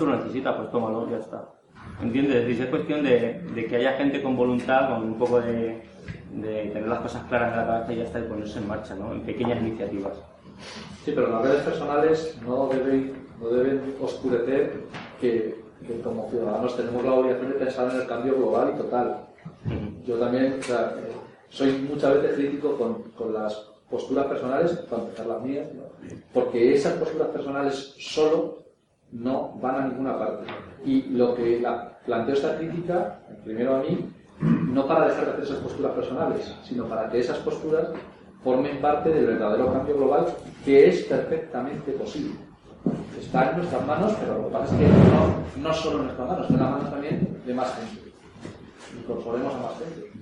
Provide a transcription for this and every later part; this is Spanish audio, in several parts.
tú lo necesitas, pues tómalo, ya está. ¿Entiendes? Es decir, es cuestión de que haya gente con voluntad, con un poco de tener las cosas claras en la cabeza y ya está, y ponerse en marcha, ¿no? En pequeñas iniciativas. Sí, pero las redes personales no deben oscurecer que como ciudadanos tenemos la obligación de pensar en el cambio global y total. Yo también, o sea, soy muchas veces crítico con las posturas personales, para empezar las mías, ¿no? Porque esas posturas personales solo no van a ninguna parte. Y lo que planteo esta crítica, primero a mí, no para dejar de hacer esas posturas personales, sino para que esas posturas formen parte del verdadero cambio global, que es perfectamente posible. Está en nuestras manos, pero lo que pasa es que no solo en nuestras manos, está en las manos también de más gente. Incorporemos a más gente.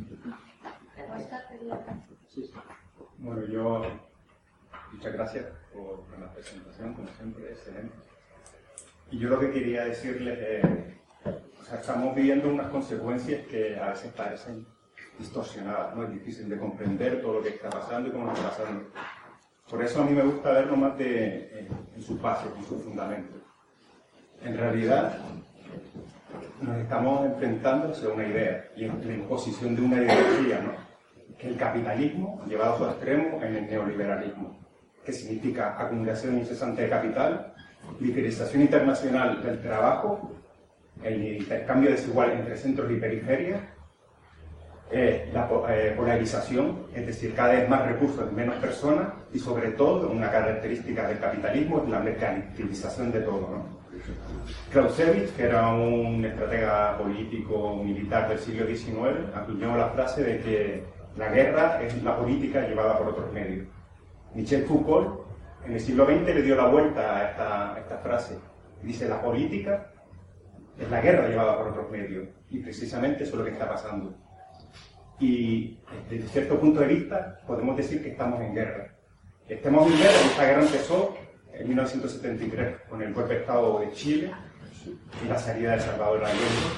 Sí. Bueno, yo muchas gracias por la presentación, como siempre, excelente. Y yo lo que quería decirles es, o sea, estamos viviendo unas consecuencias que a veces parecen distorsionadas, ¿no? Es difícil de comprender todo lo que está pasando y cómo está pasando. Por eso a mí me gusta verlo más en sus bases, en sus fundamentos. En realidad, nos estamos enfrentando hacia una idea y en la imposición de una ideología, ¿no? Que el capitalismo llevado a su extremo en el neoliberalismo, que significa acumulación incesante de capital, liquidación internacional del trabajo, el intercambio desigual entre centros y periferias, la polarización, es decir, cada vez más recursos en menos personas, y sobre todo una característica del capitalismo es la mercantilización de todo, ¿no? Clausewitz, que era un estratega político militar del siglo XIX, acuñó la frase de que la guerra es la política llevada por otros medios. Michel Foucault en el siglo XX le dio la vuelta a esta frase. Dice, la política es la guerra llevada por otros medios, y precisamente eso es lo que está pasando. Y desde cierto punto de vista podemos decir que estamos en guerra. Estamos en guerra, y esta guerra empezó en 1973 con el golpe de Estado de Chile y la salida de Salvador Allende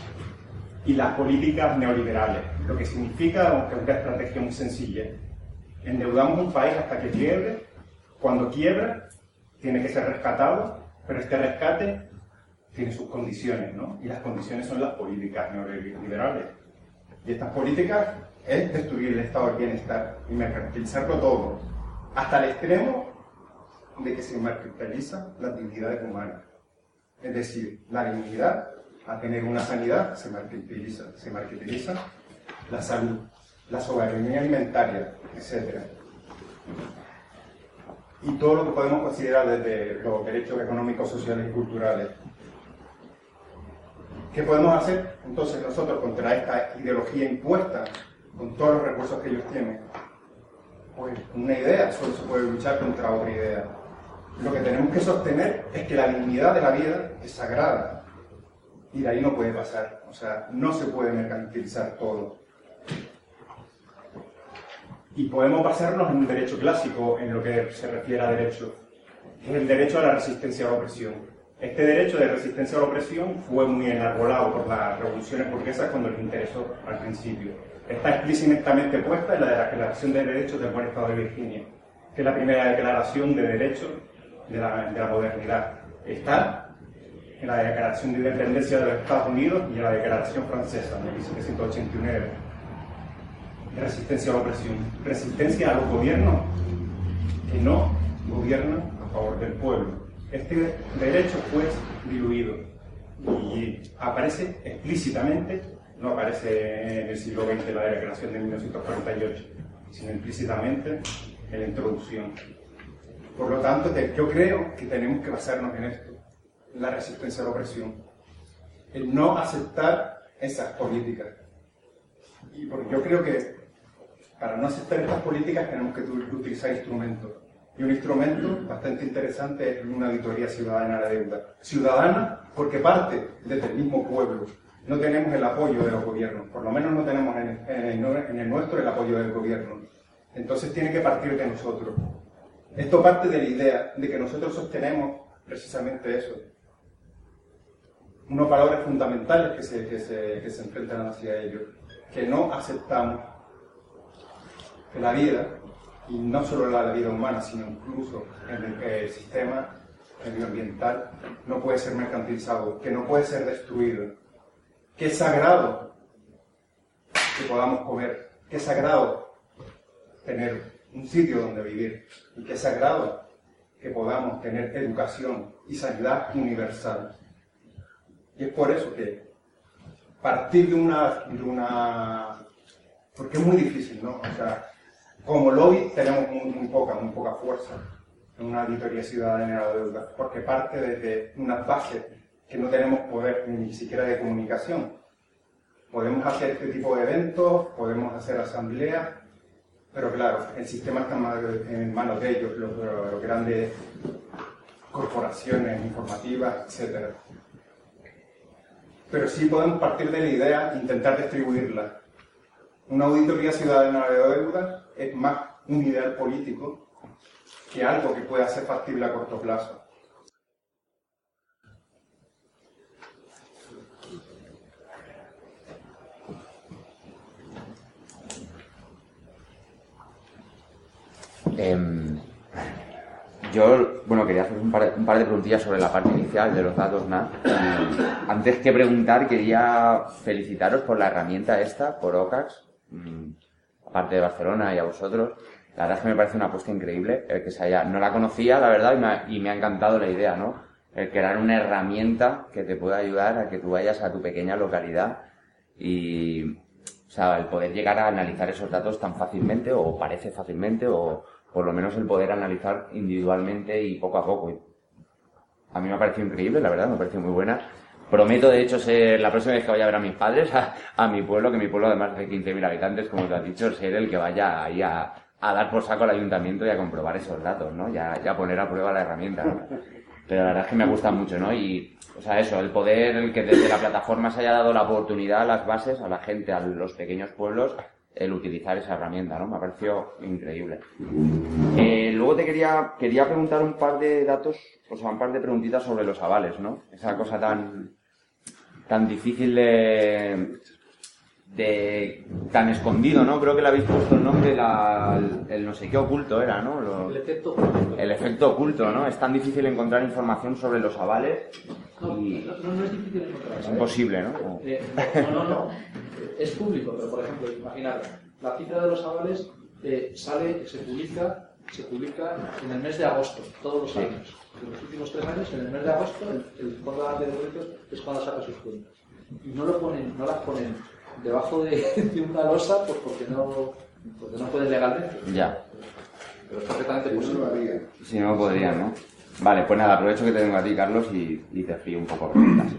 y las políticas neoliberales, lo que significa, aunque es una estrategia muy sencilla, endeudamos un país hasta que quiebre. Cuando quiebra tiene que ser rescatado, pero este rescate tiene sus condiciones, ¿no? Y las condiciones son las políticas neoliberales. Y estas políticas es destruir el estado del bienestar y mercantilizarlo todo, hasta el extremo de que se mercantilizan las dignidades humanas. Es decir, la dignidad a tener una sanidad se mercantiliza la salud, la soberanía alimentaria, etc. Y todo lo que podemos considerar desde los derechos económicos, sociales y culturales. ¿Qué podemos hacer entonces nosotros contra esta ideología impuesta con todos los recursos que ellos tienen? Pues una idea, solo se puede luchar contra otra idea. Lo que tenemos que sostener es que la dignidad de la vida es sagrada y de ahí no puede pasar, o sea, no se puede mercantilizar todo. Y podemos basarnos en un derecho clásico en lo que se refiere a derecho, que es el derecho a la resistencia a la opresión. Este derecho de resistencia a la opresión fue muy enarbolado por las revoluciones burguesas cuando les interesó al principio. Está explícitamente puesta en la Declaración de Derechos del Buen Estado de Virginia, que es la primera declaración de derechos de la modernidad. Está en la Declaración de Independencia de los Estados Unidos y en la Declaración Francesa de 1789. Resistencia a la opresión. Resistencia a los gobiernos que no gobiernan a favor del pueblo. Este derecho fue diluido y aparece explícitamente, no aparece en el siglo XX la Declaración de 1948, sino implícitamente en la introducción. Por lo tanto, yo creo que tenemos que basarnos en esto, en la resistencia a la opresión, el no aceptar esas políticas. Y porque yo creo que para no aceptar estas políticas tenemos que utilizar instrumentos. Y un instrumento bastante interesante es una auditoría ciudadana de la deuda. Ciudadana porque parte desde el mismo pueblo. No tenemos el apoyo de los gobiernos, por lo menos no tenemos en el nuestro el apoyo del gobierno. Entonces tiene que partir de nosotros. Esto parte de la idea de que nosotros sostenemos precisamente eso. Unos valores fundamentales que se enfrentan hacia ellos. Que no aceptamos que la vida, y no solo la vida humana, sino incluso en el sistema medioambiental no puede ser mercantilizado, que no puede ser destruido, que es sagrado que podamos comer, que es sagrado tener un sitio donde vivir y que es sagrado que podamos tener educación y sanidad universal. Y es por eso que partir de una... porque es muy difícil, ¿no? O sea, como lobby tenemos muy poca fuerza en una auditoría ciudadana de deuda, porque parte desde unas bases que no tenemos poder ni siquiera de comunicación. Podemos hacer este tipo de eventos, podemos hacer asambleas, pero claro, el sistema está en manos de ellos, los grandes corporaciones informativas, etc. Pero sí podemos partir de la idea e intentar distribuirla. Una auditoría ciudadana de deuda es más un ideal político que algo que pueda ser factible a corto plazo. Yo, bueno, quería hacer un par de preguntillas sobre la parte inicial de los datos NAT. Antes que preguntar, quería felicitaros por la herramienta esta, por OCAX, aparte de Barcelona y a vosotros. La verdad es que me parece una apuesta increíble, el que se haya... No la conocía, la verdad, y me ha encantado la idea, ¿no? El crear una herramienta que te pueda ayudar a que tú vayas a tu pequeña localidad y... O sea, el poder llegar a analizar esos datos tan fácilmente, o parece fácilmente, o por lo menos el poder analizar individualmente y poco a poco. A mí me ha parecido increíble, la verdad, me ha parecido muy buena. Prometo, de hecho, ser la próxima vez que vaya a ver a mis padres, a mi pueblo, que mi pueblo además de 15.000 habitantes, como te has dicho, ser el que vaya ahí a dar por saco al ayuntamiento y a comprobar esos datos, ¿no? Ya poner a prueba la herramienta, ¿no? Pero la verdad es que me gusta mucho, ¿no? Y, o sea, eso, el poder, el que desde la plataforma se haya dado la oportunidad a las bases, a la gente, a los pequeños pueblos, el utilizar esa herramienta, ¿no? Me ha parecido increíble. Luego te quería preguntar un par de datos, o sea, un par de preguntitas sobre los avales, ¿no? Esa cosa tan difícil tan escondido, ¿no? Creo que le habéis puesto el nombre, el no sé qué oculto era, ¿no? El efecto oculto. El efecto oculto, ¿no? Es tan difícil encontrar información sobre los avales y... No es difícil encontrar. Es imposible, ¿no? No. Es público, pero por ejemplo, imaginad, la cifra de los avales se publica en el mes de agosto, todos los años. En los últimos 3 años, en el mes de agosto, el Fondo de Créditos es cuando saca sus cuentas. Y no las ponen debajo de una losa, pues porque no pueden legalmente. Ya. Pero es perfectamente posible. Si no, podrían, ¿no? Vale, pues nada, aprovecho que te tengo a ti, Carlos, y te frío un poco preguntas.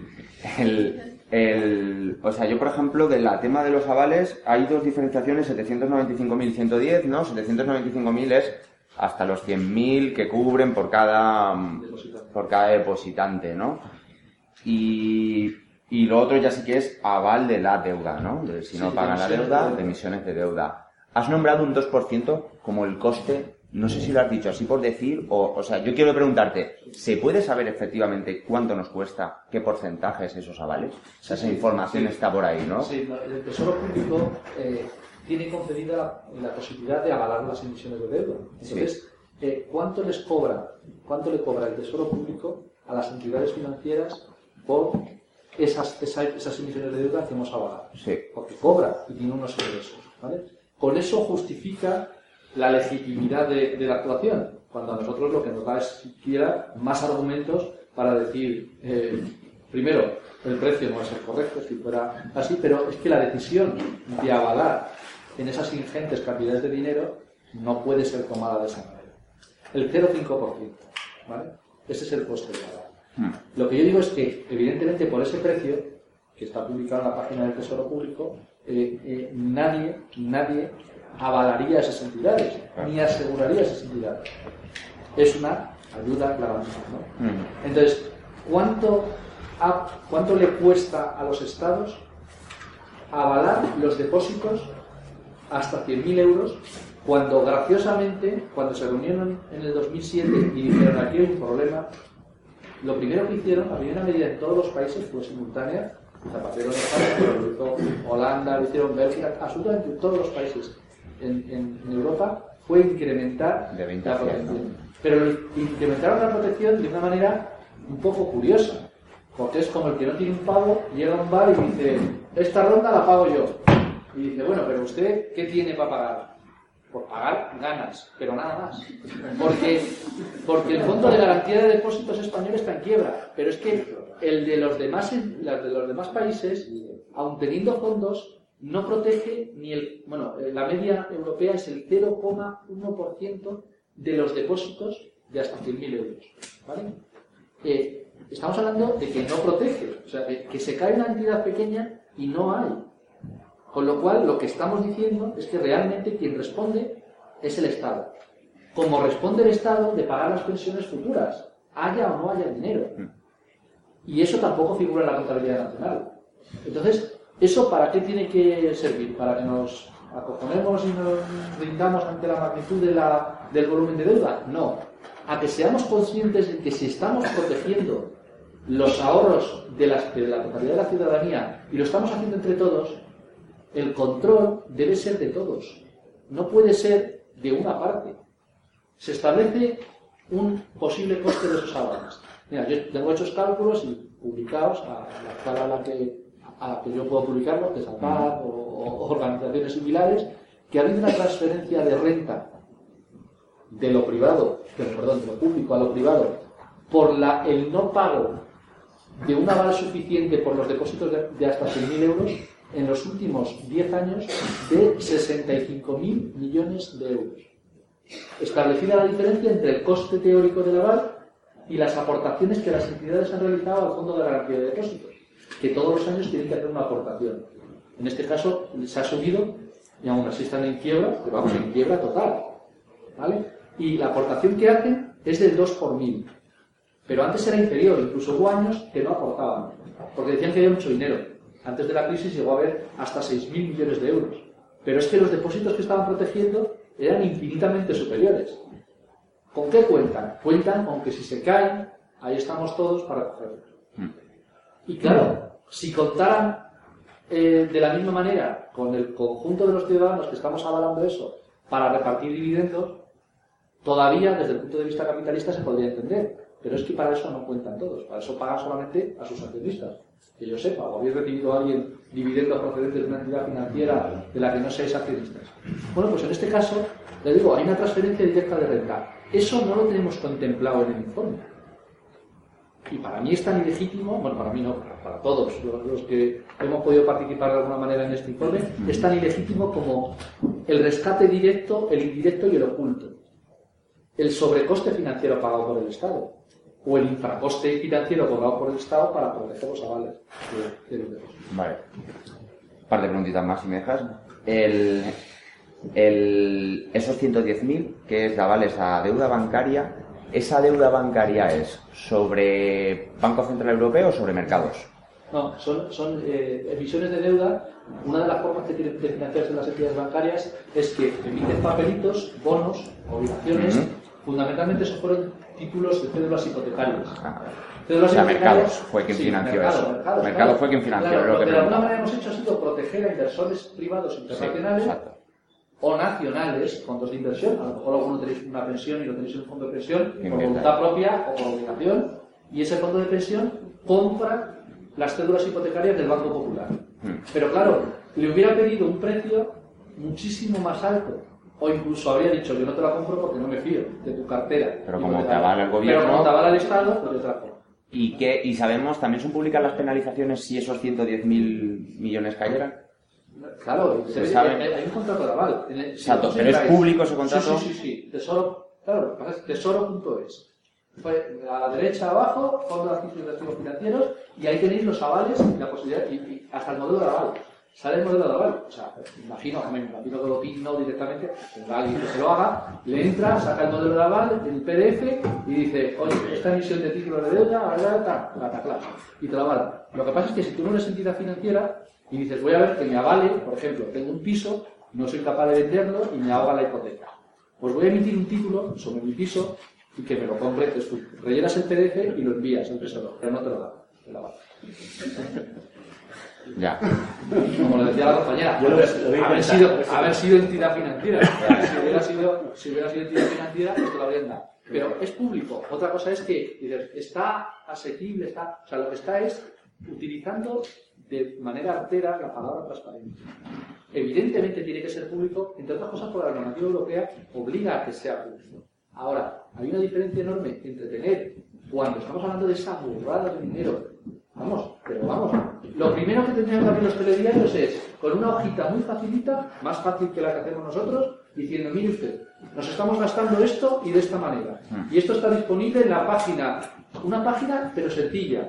O sea, yo, por ejemplo, del tema de los avales, hay dos diferenciaciones, 795.110, ¿no? 795.000 es hasta los 100.000 que cubren por cada depositante, ¿no? Y lo otro ya sí que es aval de la deuda, ¿no? Si no pagan la deuda, de emisiones de deuda. Has nombrado un 2% como el coste, no sé si lo has dicho así por decir, o sea, yo quiero preguntarte, ¿se puede saber efectivamente cuánto nos cuesta, qué porcentaje es esos avales? O sea, esa información está por ahí, ¿no? Sí, el Tesoro Público tiene concedida la posibilidad de avalar las emisiones de deuda. Entonces, ¿cuánto le cobra el Tesoro Público a las entidades financieras por esas emisiones de deuda que hemos avalado? Sí. Porque cobra y tiene unos ingresos, ¿vale? Con eso justifica la legitimidad de la actuación, cuando a nosotros lo que nos da es siquiera más argumentos para decir, primero, el precio no es el correcto, si fuera así, pero es que la decisión de avalar en esas ingentes cantidades de dinero no puede ser tomada de esa manera. El 0,5%, ¿vale? Ese es el coste de aval. Lo que yo digo es que, evidentemente, por ese precio, que está publicado en la página del Tesoro Público, nadie avalaría esas entidades, ni aseguraría esas entidades. Es una ayuda claramente, ¿no? Entonces, ¿cuánto le cuesta a los estados avalar los depósitos hasta 100.000 euros cuando, graciosamente, cuando se reunieron en el 2007 y dijeron aquí hay un problema, lo primero que hicieron, había una medida en todos los países, fue simultánea, Zapatero en España, lo hizo Holanda, lo hicieron Bélgica, absolutamente en todos los países en Europa, fue incrementar de 20 la protección. Pero implementaron la protección de una manera un poco curiosa, porque es como el que no tiene un pavo, llega a un bar y dice, esta ronda la pago yo. Y dice, bueno, pero usted, ¿qué tiene para pagar? Por pagar ganas, pero nada más. Porque el Fondo de Garantía de Depósitos español está en quiebra. Pero es que el de los demás países, aun teniendo fondos, no protege ni el... Bueno, la media europea es el 0,1% de los depósitos de hasta 100.000 euros. ¿Vale? Estamos hablando de que no protege. O sea, que se cae una entidad pequeña y no hay. Con lo cual, lo que estamos diciendo es que realmente quien responde es el Estado. Como responde el Estado de pagar las pensiones futuras, haya o no haya dinero. Y eso tampoco figura en la contabilidad nacional. Entonces, ¿eso para qué tiene que servir? ¿Para que nos acojonemos y nos rindamos ante la magnitud del volumen de deuda? No. A que seamos conscientes de que si estamos protegiendo los ahorros de la totalidad de la ciudadanía y lo estamos haciendo entre todos, el control debe ser de todos, no puede ser de una parte. Se establece un posible coste de esos ahorros. Mira, yo tengo hechos cálculos y publicados a la escala a la que yo puedo publicarlos, que es APAC o organizaciones similares, que ha habido una transferencia de renta de lo privado, de lo público a lo privado, por el no pago de un aval suficiente por los depósitos de hasta 100.000 euros en los últimos 10 años de 65.000 millones de euros. Establecida la diferencia entre el coste teórico del aval y las aportaciones que las entidades han realizado al Fondo de Garantía de Depósitos, que todos los años tienen que hacer una aportación. En este caso se ha subido y aún así están en quiebra, pero vamos, en quiebra total. ¿Vale? Y la aportación que hacen es del 2 por 1000. Pero antes era inferior, incluso hubo años que no aportaban, porque decían que había mucho dinero. Antes de la crisis llegó a haber hasta 6.000 millones de euros. Pero es que los depósitos que estaban protegiendo eran infinitamente superiores. ¿Con qué cuentan? Cuentan con que si se caen, ahí estamos todos para cogerlos. Y claro, si contaran de la misma manera con el conjunto de los ciudadanos que estamos avalando eso para repartir dividendos, todavía desde el punto de vista capitalista se podría entender. Pero es que para eso no cuentan todos, para eso pagan solamente a sus accionistas. Que yo sepa, o habéis recibido a alguien dividendos procedentes de una entidad financiera de la que no seáis accionistas. Bueno, pues en este caso, le digo, hay una transferencia directa de renta. Eso no lo tenemos contemplado en el informe. Y para mí es tan ilegítimo, bueno, para mí no, para todos los que hemos podido participar de alguna manera en este informe, es tan ilegítimo como el rescate directo, el indirecto y el oculto. El sobrecoste financiero pagado por el Estado. O el infracoste financiero cobrado por el Estado para proteger los avales de los depósitos. Vale. Un par de preguntitas más, si me dejas. Esos 110.000, que es de avales a deuda bancaria, ¿esa deuda bancaria es sobre Banco Central Europeo o sobre mercados? No, son emisiones de deuda. Una de las formas que tienen de financiarse las entidades bancarias es que emiten papelitos, bonos, obligaciones. Fundamentalmente eso fueron títulos de cédulas hipotecarias. O sea, Mercados fue quien financió eso. Mercados fue quien financió. Claro, lo que de alguna manera hemos hecho ha sido proteger a inversores privados internacionales o nacionales, fondos de inversión. A lo mejor alguno tenéis una pensión y lo tenéis en un fondo de pensión por voluntad propia o por obligación, y ese fondo de pensión compra las cédulas hipotecarias del Banco Popular. Pero claro, le hubiera pedido un precio muchísimo más alto. O incluso habría dicho, yo no te la compro porque no me fío de tu cartera. Pero como te avala el gobierno... Pero como te avala el Estado, pues de otra forma. ¿Y sabemos, también son públicas las penalizaciones si esos 110.000 millones cayeran? Claro, hay un contrato de aval. Exacto, pero ¿es público ese contrato? Sí. Tesoro, claro, tesoro.es. A la derecha abajo, Fondo de Activos y Activos Financieros, y ahí tenéis los avales y la posibilidad, y hasta el modelo de aval. Sale el modelo de aval, o sea, me imagino que lo no directamente, tendrá alguien que se lo haga, le entra, saca el modelo de aval, el PDF, y dice, oye, esta emisión de títulos de deuda, y te lo avala. Lo que pasa es que si tú no eres entidad financiera, y dices, voy a ver que me avale, por ejemplo, tengo un piso, no soy capaz de venderlo, y me ahoga la hipoteca. Pues voy a emitir un título sobre mi piso, y que me lo compre, entonces tú rellenas el PDF y lo envías al tesoro, pero no te lo da, te lo avala. Ya. Como le decía la compañera, haber sido entidad financiera. Si hubiera sido entidad financiera, pues te lo habrían dado. Pero es público. Otra cosa es que dices, está asequible, está... O sea, lo que está es utilizando de manera artera la palabra transparencia. Evidentemente tiene que ser público, entre otras cosas porque la normativa europea obliga a que sea público. Ahora, hay una diferencia enorme entre tener, cuando estamos hablando de esa burrada de dinero, lo primero que tendrían que abrir los telediarios es, con una hojita muy facilita, más fácil que la que hacemos nosotros, diciendo, mire usted, nos estamos gastando esto y de esta manera. Y esto está disponible en la página, una página pero sencilla,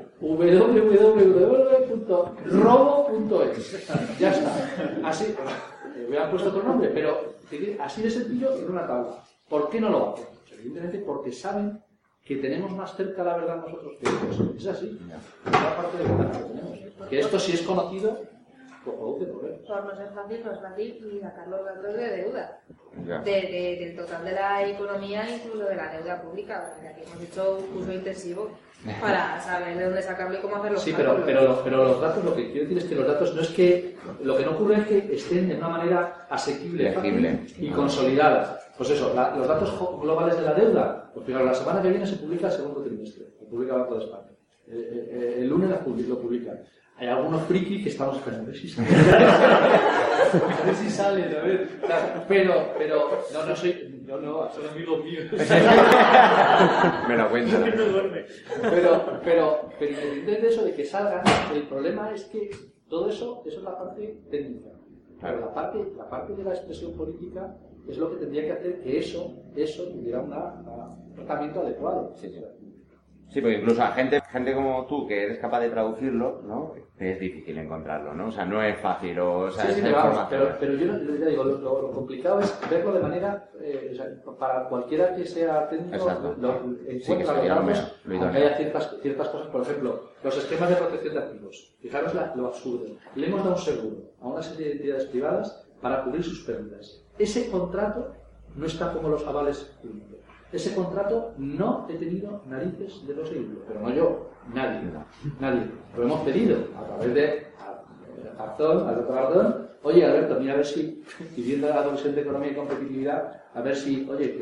www.robo.es. Ya está. Así, hubieran puesto otro nombre, pero así de sencillo en una tabla. ¿Por qué no lo hacen? Pues evidentemente porque saben que tenemos más cerca la verdad nosotros que ellos. Es así. Es la parte de verdad que tenemos. Que esto, si es conocido, pues produce problemas. Por no ser fácil, no es fácil ni sacar los datos de deuda. Del total de la economía, incluso de la deuda pública. O sea, aquí hemos hecho un curso intensivo para saber de dónde sacarlo y cómo hacerlo. Sí, pero los datos, lo que quiero decir es que los datos no es que... Lo que no ocurre es que estén de una manera asequible, fácil y consolidada. Pues eso, los datos globales de la deuda, pues fijaros, la semana que viene se publica el segundo trimestre, lo publica el Banco de España. El lunes lo publican. Hay algunos frikis que estamos esperando a ver si sale. A ver si sale, a ver. Pero, no soy... Yo no, son amigos míos. Me lo cuento. Pero independientemente de eso, de que salgan, el problema es que todo eso es la parte técnica. Pero la parte de la expresión política es lo que tendría que hacer que eso tuviera un tratamiento adecuado. Sí, porque incluso a gente como tú, que eres capaz de traducirlo, ¿no? Es difícil encontrarlo, ¿no? O sea, no es fácil, pero yo ya digo, lo complicado es verlo de manera, o sea, para cualquiera que sea técnico, encuentra los datos, aunque haya ciertas cosas, por ejemplo, los esquemas de protección de activos. Fijaros lo absurdo. Le hemos dado un seguro a una serie de entidades privadas para cubrir sus pérdidas. Ese contrato no está como los avales públicos. Ese contrato no he tenido narices de los seguirlo, pero no yo, nadie. Lo hemos pedido a través de Alberto Garzón. Oye, Alberto, mira a ver si, pidiendo a la Comisión de Economía y Competitividad, a ver si, oye,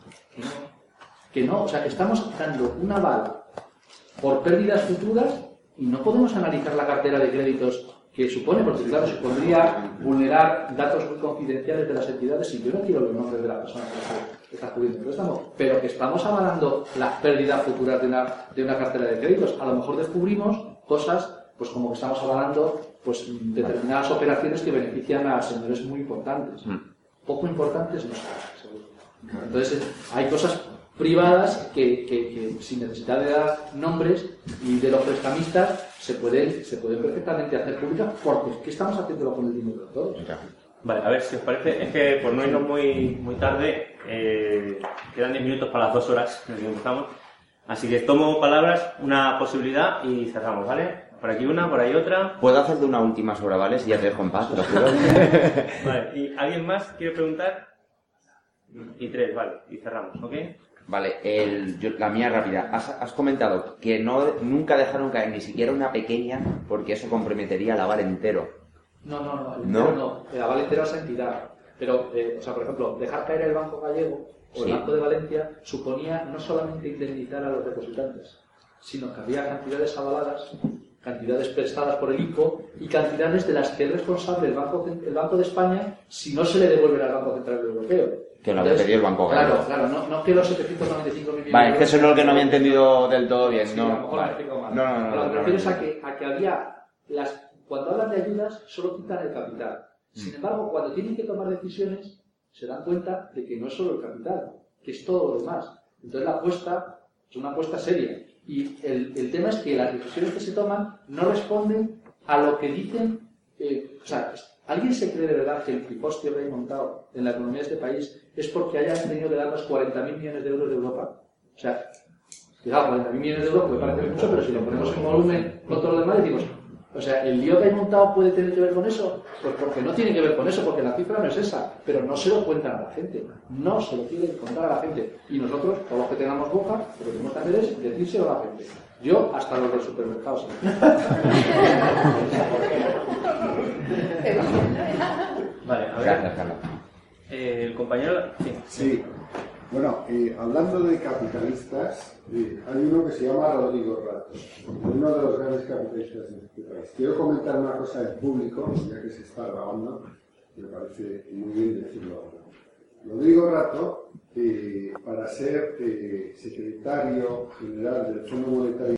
que no, o sea, que estamos dando un aval por pérdidas futuras y no podemos analizar la cartera de créditos que supone, porque claro, supondría vulnerar datos muy confidenciales de las entidades y yo no quiero los nombres de las personas que están cubriendo el préstamo, pero que estamos avalando las pérdidas futuras de una cartera de créditos. A lo mejor descubrimos cosas, pues como que estamos avalando pues determinadas operaciones que benefician a señores muy importantes. Poco importantes no son, seguro. Entonces, hay cosas privadas que sin necesidad de dar nombres y de los prestamistas se pueden perfectamente hacer públicas porque es que estamos haciéndolo con el dinero de todos. Vale, a ver si os parece, es que por no irnos muy tarde, quedan 10 minutos para las 2 horas en las que empezamos, así que tomo palabras, una posibilidad y cerramos, ¿vale? Por aquí una, por ahí otra. ¿Puedo hacerte una última sobre avales y ya te dejo en paz, te lo juro? Vale, ¿y alguien más quiere preguntar? Y 3, vale, y cerramos, ¿ok? Vale, la mía rápida. Has comentado que nunca dejaron caer ni siquiera una pequeña porque eso comprometería el aval entero. No, el aval entero es entidad. Pero, o sea, por ejemplo, dejar caer el Banco Gallego o el Banco de Valencia suponía no solamente indemnizar a los depositantes, sino que había cantidades avaladas, cantidades prestadas por el ICO y cantidades de las que es responsable el Banco de España si no se le devuelve al Banco Central Europeo. Que lo había pedido el Banco Gallego. Claro, no que los 795 millones... Vale, es que eso es lo que no había entendido del todo bien. Sí, a lo mejor me he explicado mal. No. Lo que me refiero es a que había... Cuando hablan de ayudas, solo quitan el capital. Sin embargo, cuando tienen que tomar decisiones, se dan cuenta de que no es solo el capital, que es todo lo demás. Entonces la apuesta es una apuesta seria. Y el tema es que las decisiones que se toman no responden a lo que dicen... o sea, ¿alguien se cree de verdad que el pifostio que hay montado en la economía de este país es porque hayan tenido que darnos 40.000 millones de euros de Europa? O sea, fijaos, 40.000 millones de euros me parece mucho, pero si lo ponemos en volumen con todo lo demás, decimos, o sea, ¿el lío que hay montado puede tener que ver con eso? Pues porque no tiene que ver con eso, porque la cifra no es esa, pero no se lo cuentan a la gente, no se lo quieren contar a la gente. Y nosotros, todos los que tengamos boca, lo que tenemos que hacer es decírselo a la gente. Yo, hasta los del supermercado, sí. Vale, a ver. Gracias, Carlos. El compañero... Sí. Bueno, hablando de capitalistas, hay uno que se llama Rodrigo Rato, uno de los grandes capitalistas de este país. Quiero comentar una cosa en público, ya que se está grabando, me parece muy bien decirlo ahora. Rodrigo Rato, para ser secretario general del Fondo Monetario